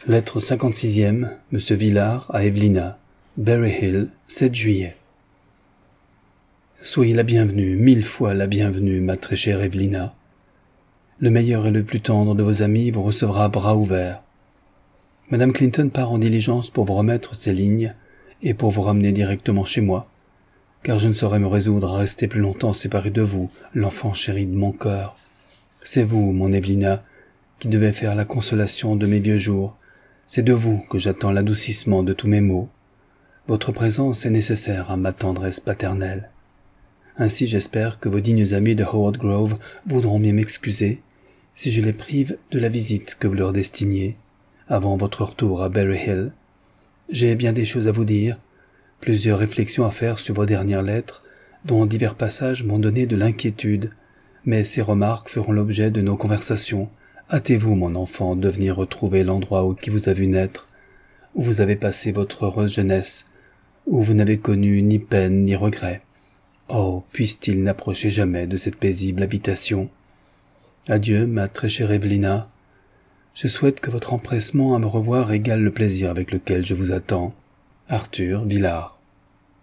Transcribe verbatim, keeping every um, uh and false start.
Lettre cinquante-sixième, Monsieur Villars à Evelina, Berry Hill, sept juillet. Soyez la bienvenue, mille fois la bienvenue, ma très chère Evelina. Le meilleur et le plus tendre de vos amis vous recevra à bras ouverts. Madame Clinton part en diligence pour vous remettre ces lignes et pour vous ramener directement chez moi, car je ne saurais me résoudre à rester plus longtemps séparé de vous, l'enfant chéri de mon cœur. C'est vous, mon Evelina, qui devez faire la consolation de mes vieux jours. C'est de vous que j'attends l'adoucissement de tous mes maux. Votre présence est nécessaire à ma tendresse paternelle. Ainsi j'espère que vos dignes amis de Howard Grove voudront bien m'excuser si je les prive de la visite que vous leur destiniez avant votre retour à Berry Hill. J'ai bien des choses à vous dire, plusieurs réflexions à faire sur vos dernières lettres, dont divers passages m'ont donné de l'inquiétude, mais ces remarques feront l'objet de nos conversations. Hâtez-vous, mon enfant, de venir retrouver l'endroit où qui vous a vu naître, où vous avez passé votre heureuse jeunesse, où vous n'avez connu ni peine ni regret. Oh, puisse-t-il n'approcher jamais de cette paisible habitation. Adieu, ma très chère Evelina. Je souhaite que votre empressement à me revoir égale le plaisir avec lequel je vous attends. Arthur Villars.